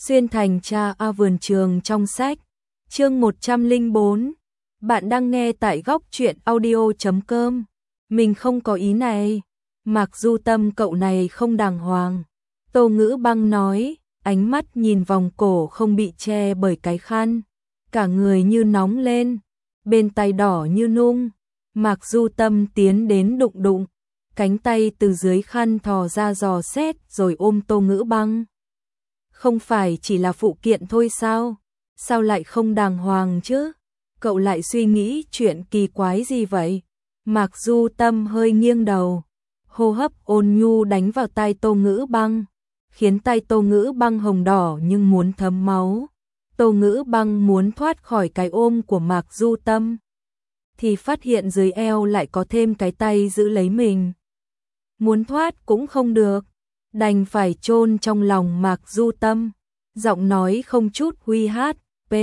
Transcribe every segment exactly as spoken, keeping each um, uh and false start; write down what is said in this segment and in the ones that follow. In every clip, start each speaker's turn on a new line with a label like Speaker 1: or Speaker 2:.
Speaker 1: Xuyên thành cha A vườn trường trong sách. Chương một trăm lẻ bốn. Bạn đang nghe tại góc truyện audio chấm com. Mình không có ý này. Mặc dù tâm cậu này không đàng hoàng. Tô Ngữ Băng nói, ánh mắt nhìn vòng cổ không bị che bởi cái khăn. Cả người như nóng lên, bên tay đỏ như nung. Mặc dù tâm tiến đến đụng đụng. Cánh tay từ dưới khăn thò ra dò xét rồi ôm Tô Ngữ Băng. Không phải chỉ là phụ kiện thôi sao? Sao lại không đàng hoàng chứ? Cậu lại suy nghĩ chuyện kỳ quái gì vậy? Mặc dù tâm hơi nghiêng đầu, hô hấp ôn nhu đánh vào tai Tô Ngữ Băng, khiến tay Tô Ngữ Băng hồng đỏ nhưng muốn thấm máu. Tô Ngữ Băng muốn thoát khỏi cái ôm của Mạc Du Tâm, thì phát hiện dưới eo lại có thêm cái tay giữ lấy mình. Muốn thoát cũng không được, đành phải chôn trong lòng Mạc Du Tâm, giọng nói không chút huy hát, p.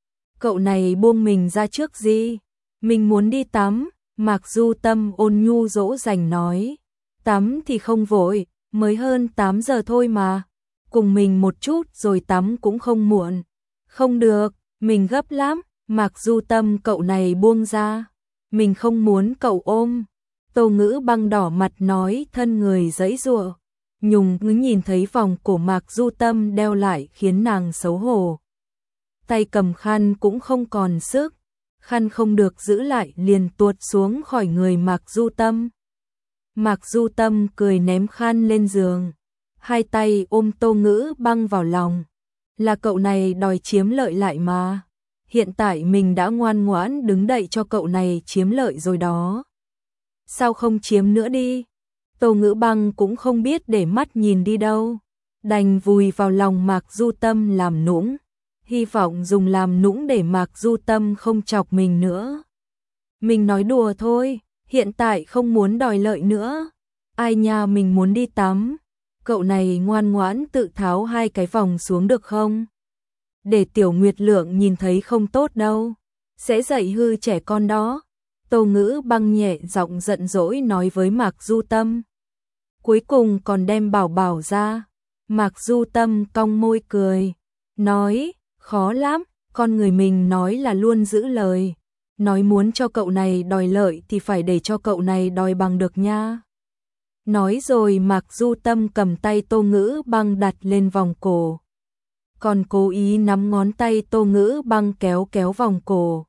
Speaker 1: Cậu này buông mình ra trước gì? Mình muốn đi tắm. Mạc Du Tâm ôn nhu dỗ dành nói, tắm thì không vội, mới hơn tám giờ thôi mà. Cùng mình một chút rồi tắm cũng không muộn. Không được, mình gấp lắm. Mạc Du Tâm cậu này buông ra. Mình không muốn cậu ôm. Tô Ngữ Băng đỏ mặt nói thân người giãy giụa. Nhung ngứ nhìn thấy vòng cổ Mạc Du Tâm đeo lại khiến nàng xấu hổ. Tay cầm khăn cũng không còn sức. Khăn không được giữ lại liền tuột xuống khỏi người Mạc Du Tâm. Mạc Du Tâm cười ném khăn lên giường. Hai tay ôm Tô Ngữ Băng vào lòng. Là cậu này đòi chiếm lợi lại mà. Hiện tại mình đã ngoan ngoãn đứng đậy cho cậu này chiếm lợi rồi đó. Sao không chiếm nữa đi? Tô Ngữ Băng cũng không biết để mắt nhìn đi đâu. Đành vùi vào lòng Mạc Du Tâm làm nũng. Hy vọng dùng làm nũng để Mạc Du Tâm không chọc mình nữa. Mình nói đùa thôi, hiện tại không muốn đòi lợi nữa. Ai nha, mình muốn đi tắm. Cậu này ngoan ngoãn tự tháo hai cái vòng xuống được không? Để Tiểu Nguyệt Lượng nhìn thấy không tốt đâu. Sẽ dạy hư trẻ con đó. Tô Ngữ Băng nhẹ giọng giận dỗi nói với Mạc Du Tâm. Cuối cùng còn đem Bảo Bảo ra. Mạc Du Tâm cong môi cười, nói, khó lắm, con người mình nói là luôn giữ lời. Nói muốn cho cậu này đòi lợi thì phải để cho cậu này đòi bằng được nha. Nói rồi Mạc Du Tâm cầm tay Tô Ngữ Băng đặt lên vòng cổ. Còn cố ý nắm ngón tay Tô Ngữ Băng kéo kéo vòng cổ.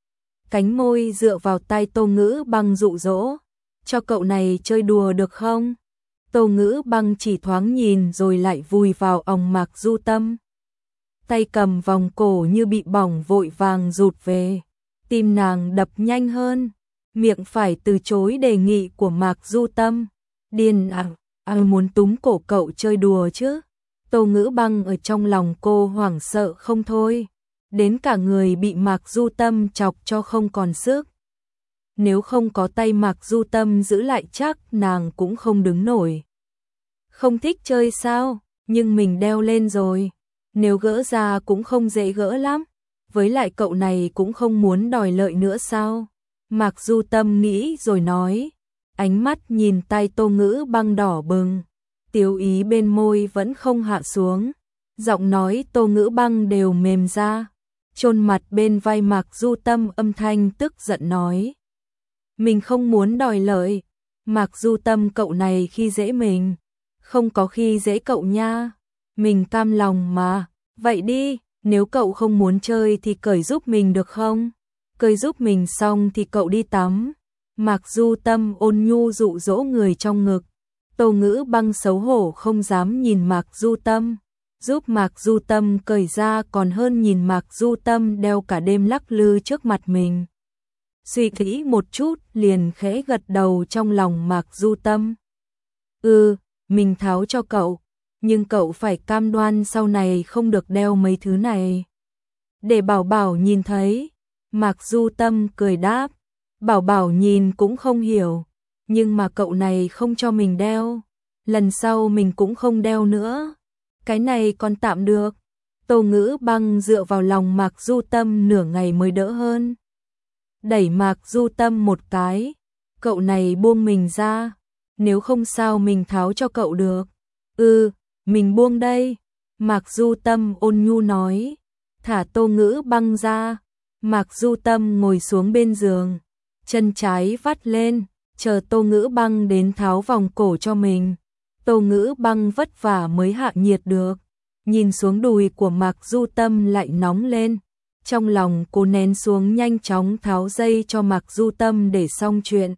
Speaker 1: Cánh môi dựa vào tay Tô Ngữ Băng dụ dỗ. Cho cậu này chơi đùa được không? Tô Ngữ Băng chỉ thoáng nhìn rồi lại vùi vào òng Mạc Du Tâm. Tay cầm vòng cổ như bị bỏng vội vàng rụt về. Tim nàng đập nhanh hơn. Miệng phải từ chối đề nghị của Mạc Du Tâm. Điên à, à muốn túm cổ cậu chơi đùa chứ. Tô Ngữ Băng ở trong lòng cô hoảng sợ không thôi. Đến cả người bị Mạc Du Tâm chọc cho không còn sức. Nếu không có tay Mạc Du Tâm giữ lại chắc nàng cũng không đứng nổi. Không thích chơi sao? Nhưng mình đeo lên rồi. Nếu gỡ ra cũng không dễ gỡ lắm. Với lại cậu này cũng không muốn đòi lợi nữa sao? Mạc Du Tâm nghĩ rồi nói. Ánh mắt nhìn tay Tô Ngữ Băng đỏ bừng. Tiếu ý bên môi vẫn không hạ xuống. Giọng nói Tô Ngữ Băng đều mềm ra. Chôn mặt bên vai Mạc Du Tâm âm thanh tức giận nói. Mình không muốn đòi lợi. Mạc Du Tâm cậu này khi dễ mình. Không có khi dễ cậu nha. Mình cam lòng mà. Vậy đi, nếu cậu không muốn chơi thì cởi giúp mình được không? Cởi giúp mình xong thì cậu đi tắm. Mạc Du Tâm ôn nhu dụ dỗ người trong ngực. Tô Ngữ Băng xấu hổ không dám nhìn Mạc Du Tâm. Giúp Mạc Du Tâm cởi ra còn hơn nhìn Mạc Du Tâm đeo cả đêm lắc lư trước mặt mình. Suy nghĩ một chút liền khẽ gật đầu trong lòng Mạc Du Tâm. Ừ, mình tháo cho cậu. Nhưng cậu phải cam đoan sau này không được đeo mấy thứ này. Để Bảo Bảo nhìn thấy. Mạc Du Tâm cười đáp. Bảo Bảo nhìn cũng không hiểu. Nhưng mà cậu này không cho mình đeo. Lần sau mình cũng không đeo nữa. Cái này còn tạm được. Tô Ngữ Băng dựa vào lòng Mạc Du Tâm nửa ngày mới đỡ hơn. Đẩy Mạc Du Tâm một cái. Cậu này buông mình ra. Nếu không sao mình tháo cho cậu được. Ừ, mình buông đây. Mạc Du Tâm ôn nhu nói, thả Tô Ngữ Băng ra. Mạc Du Tâm ngồi xuống bên giường, chân trái vắt lên, chờ Tô Ngữ Băng đến tháo vòng cổ cho mình. Tô Ngữ Băng vất vả mới hạ nhiệt được, nhìn xuống đùi của Mạc Du Tâm lại nóng lên. Trong lòng cô nén xuống nhanh chóng tháo dây cho Mạc Du Tâm để xong chuyện.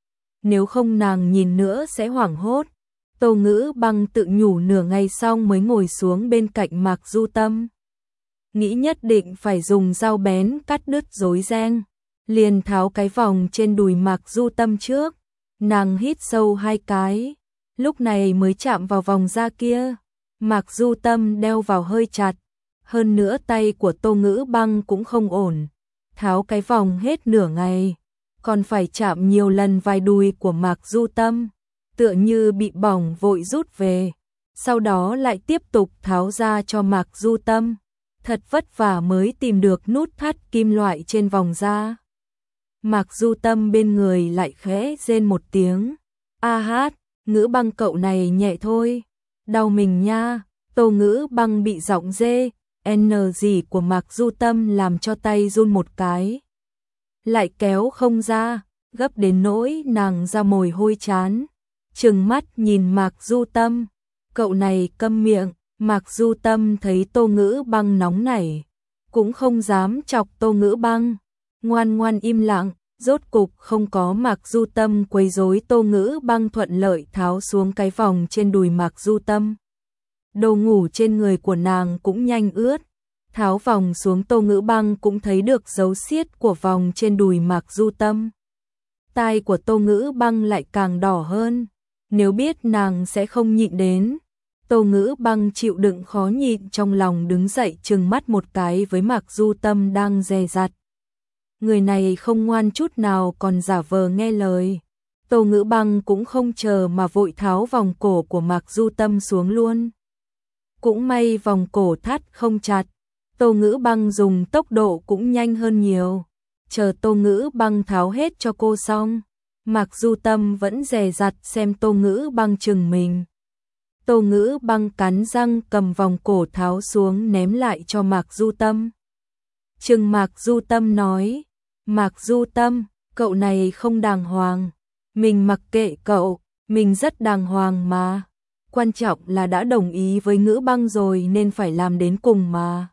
Speaker 1: Nếu không nàng nhìn nữa sẽ hoảng hốt. Tô Ngữ Băng tự nhủ nửa ngày xong mới ngồi xuống bên cạnh Mạc Du Tâm. Nghĩ nhất định phải dùng dao bén cắt đứt rối ren, liền tháo cái vòng trên đùi Mạc Du Tâm trước. Nàng hít sâu hai cái, lúc này mới chạm vào vòng da kia. Mạc Du Tâm đeo vào hơi chặt, hơn nữa tay của Tô Ngữ Băng cũng không ổn. Tháo cái vòng hết nửa ngày, còn phải chạm nhiều lần vài đùi của Mạc Du Tâm, tựa như bị bỏng vội rút về, sau đó lại tiếp tục tháo ra cho Mạc Du Tâm. Thật vất vả mới tìm được nút thắt kim loại trên vòng da. Mạc Du Tâm bên người lại khẽ rên một tiếng. A hát, Ngữ Băng cậu này nhẹ thôi, đau mình nha. Tô Ngữ Băng bị giọng dê, n gì của Mạc Du Tâm làm cho tay run một cái. Lại kéo không ra, gấp đến nỗi nàng ra mồ hôi chán. Trừng mắt nhìn Mạc Du Tâm, cậu này câm miệng. Mạc Du Tâm thấy Tô Ngữ Băng nóng nảy, cũng không dám chọc Tô Ngữ Băng, ngoan ngoan im lặng. Rốt cục không có Mạc Du Tâm quấy rối, Tô Ngữ Băng thuận lợi tháo xuống cái vòng trên đùi Mạc Du Tâm. Đồ ngủ trên người của nàng cũng nhanh ướt. Tháo vòng xuống, Tô Ngữ Băng cũng thấy được dấu xiết của vòng trên đùi Mạc Du Tâm. Tai của Tô Ngữ Băng lại càng đỏ hơn, nếu biết nàng sẽ không nhịn đến. Tô Ngữ Băng chịu đựng khó nhịn trong lòng đứng dậy trừng mắt một cái với Mạc Du Tâm đang dè dặt. Người này không ngoan chút nào còn giả vờ nghe lời. Tô Ngữ Băng cũng không chờ mà vội tháo vòng cổ của Mạc Du Tâm xuống luôn. Cũng may vòng cổ thắt không chặt, Tô Ngữ Băng dùng tốc độ cũng nhanh hơn nhiều. Chờ Tô Ngữ Băng tháo hết cho cô xong, Mạc Du Tâm vẫn dè dặt xem Tô Ngữ Băng chừng mình. Tô Ngữ Băng cắn răng cầm vòng cổ tháo xuống ném lại cho Mạc Du Tâm. Chừng Mạc Du Tâm nói, Mạc Du Tâm, cậu này không đàng hoàng. Mình mặc kệ cậu, mình rất đàng hoàng mà. Quan trọng là đã đồng ý với Ngữ Băng rồi nên phải làm đến cùng mà.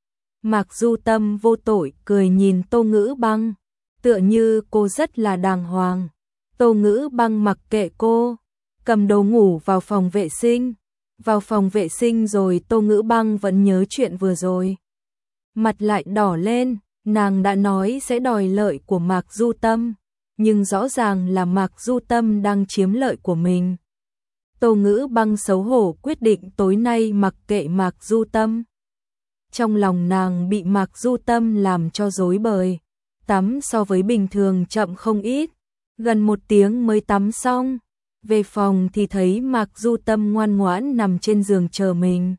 Speaker 1: Mạc Du Tâm vô tội cười nhìn Tô Ngữ Băng, tựa như cô rất là đàng hoàng. Tô Ngữ Băng mặc kệ cô, cầm đồ ngủ vào phòng vệ sinh. Vào phòng vệ sinh rồi Tô Ngữ Băng vẫn nhớ chuyện vừa rồi. Mặt lại đỏ lên, nàng đã nói sẽ đòi lợi của Mạc Du Tâm, nhưng rõ ràng là Mạc Du Tâm đang chiếm lợi của mình. Tô Ngữ Băng xấu hổ quyết định tối nay mặc kệ Mạc Du Tâm. Trong lòng nàng bị Mạc Du Tâm làm cho rối bời, tắm so với bình thường chậm không ít, gần một tiếng mới tắm xong. Về phòng thì thấy Mạc Du Tâm ngoan ngoãn nằm trên giường chờ mình.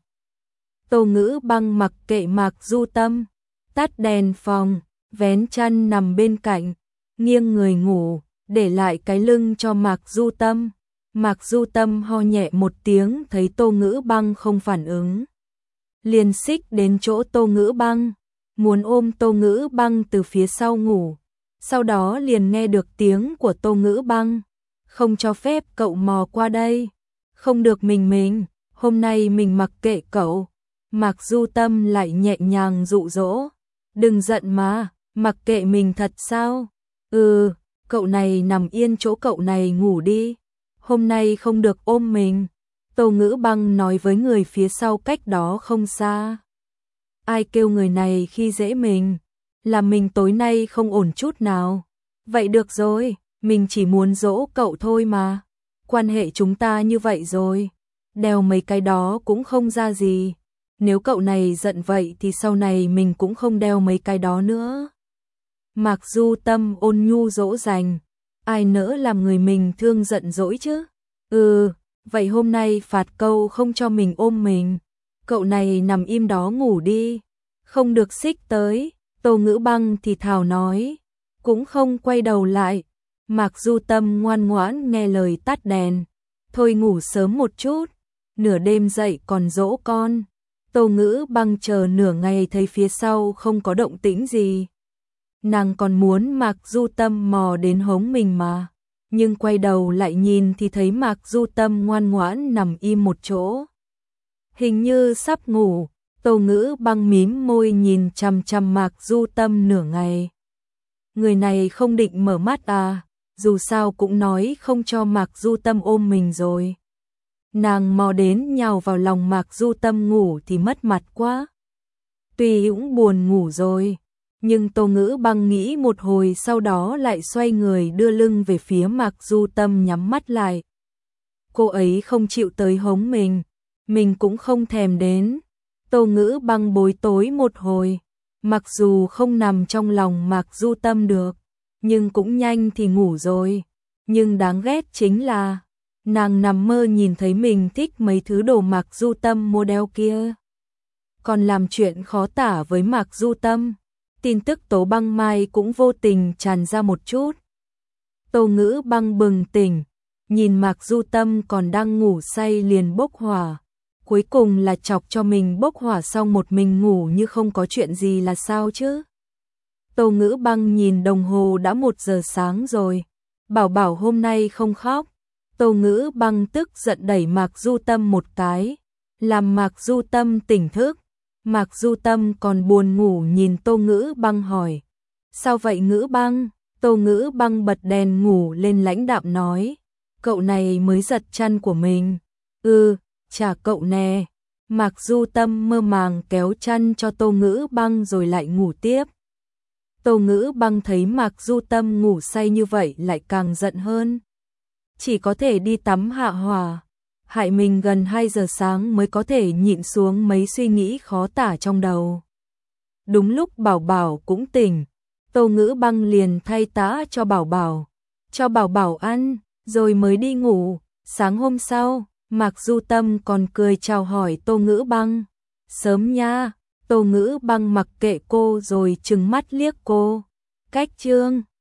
Speaker 1: Tô Ngữ Băng mặc kệ Mạc Du Tâm, tắt đèn phòng, vén chăn nằm bên cạnh, nghiêng người ngủ, để lại cái lưng cho Mạc Du Tâm. Mạc Du Tâm ho nhẹ một tiếng thấy Tô Ngữ Băng không phản ứng, liền xích đến chỗ Tô Ngữ Băng, muốn ôm Tô Ngữ Băng từ phía sau ngủ. Sau đó liền nghe được tiếng của Tô Ngữ Băng, không cho phép cậu mò qua đây, không được mình mình, hôm nay mình mặc kệ cậu. Mạc Du Tâm lại nhẹ nhàng dụ dỗ, đừng giận mà, mặc kệ mình thật sao? Ừ, cậu này nằm yên chỗ cậu này ngủ đi, hôm nay không được ôm mình. Tô Ngữ Băng nói với người phía sau cách đó không xa. Ai kêu người này khi dễ mình, là mình tối nay không ổn chút nào. Vậy được rồi, mình chỉ muốn dỗ cậu thôi mà. Quan hệ chúng ta như vậy rồi, đeo mấy cái đó cũng không ra gì. Nếu cậu này giận vậy thì sau này mình cũng không đeo mấy cái đó nữa. Mạc Du Tâm ôn nhu dỗ dành, ai nỡ làm người mình thương giận dỗi chứ. Ừ, vậy hôm nay phạt câu không cho mình ôm mình. Cậu này nằm im đó ngủ đi, không được xích tới. Tô Ngữ Băng thì thào nói, cũng không quay đầu lại. Mạc Du Tâm ngoan ngoãn nghe lời tắt đèn. Thôi ngủ sớm một chút, nửa đêm dậy còn dỗ con. Tô Ngữ Băng chờ nửa ngày thấy phía sau không có động tĩnh gì. Nàng còn muốn Mạc Du Tâm mò đến hống mình mà, nhưng quay đầu lại nhìn thì thấy Mạc Du Tâm ngoan ngoãn nằm im một chỗ. Hình như sắp ngủ, Tô Ngữ Băng mím môi nhìn chằm chằm Mạc Du Tâm nửa ngày. Người này không định mở mắt à, dù sao cũng nói không cho Mạc Du Tâm ôm mình rồi. Nàng mò đến nhào vào lòng Mạc Du Tâm ngủ thì mất mặt quá. Tuy cũng buồn ngủ rồi, nhưng Tô Ngữ Băng nghĩ một hồi sau đó lại xoay người đưa lưng về phía Mạc Du Tâm nhắm mắt lại. Cô ấy không chịu tới hống mình, mình cũng không thèm đến. Tô Ngữ Băng bối tối một hồi, mặc dù không nằm trong lòng Mạc Du Tâm được, nhưng cũng nhanh thì ngủ rồi. Nhưng đáng ghét chính là nàng nằm mơ nhìn thấy mình thích mấy thứ đồ Mạc Du Tâm model kia. Còn làm chuyện khó tả với Mạc Du Tâm. Tin tức Tố Băng Mai cũng vô tình tràn ra một chút. Tô Ngữ Băng bừng tỉnh, nhìn Mạc Du Tâm còn đang ngủ say liền bốc hỏa. Cuối cùng là chọc cho mình bốc hỏa xong một mình ngủ như không có chuyện gì là sao chứ. Tô Ngữ Băng nhìn đồng hồ đã một giờ sáng rồi. Bảo bảo hôm nay không khóc. Tô Ngữ Băng tức giận đẩy Mạc Du Tâm một cái, làm Mạc Du Tâm tỉnh thức. Mạc Du Tâm còn buồn ngủ nhìn Tô Ngữ Băng hỏi. Sao vậy Ngữ Băng? Tô Ngữ Băng bật đèn ngủ lên lãnh đạm nói. Cậu này mới giật chăn của mình. Ừ, chả cậu nè. Mạc Du Tâm mơ màng kéo chăn cho Tô Ngữ Băng rồi lại ngủ tiếp. Tô Ngữ Băng thấy Mạc Du Tâm ngủ say như vậy lại càng giận hơn. Chỉ có thể đi tắm hạ hỏa. Hại mình gần hai giờ sáng mới có thể nhịn xuống mấy suy nghĩ khó tả trong đầu. Đúng lúc Bảo Bảo cũng tỉnh, Tô Ngữ Băng liền thay tã cho Bảo Bảo, cho Bảo Bảo ăn, rồi mới đi ngủ. Sáng hôm sau, Mạc Du Tâm còn cười chào hỏi Tô Ngữ Băng. Sớm nha. Tô Ngữ Băng mặc kệ cô rồi trừng mắt liếc cô. Cách chương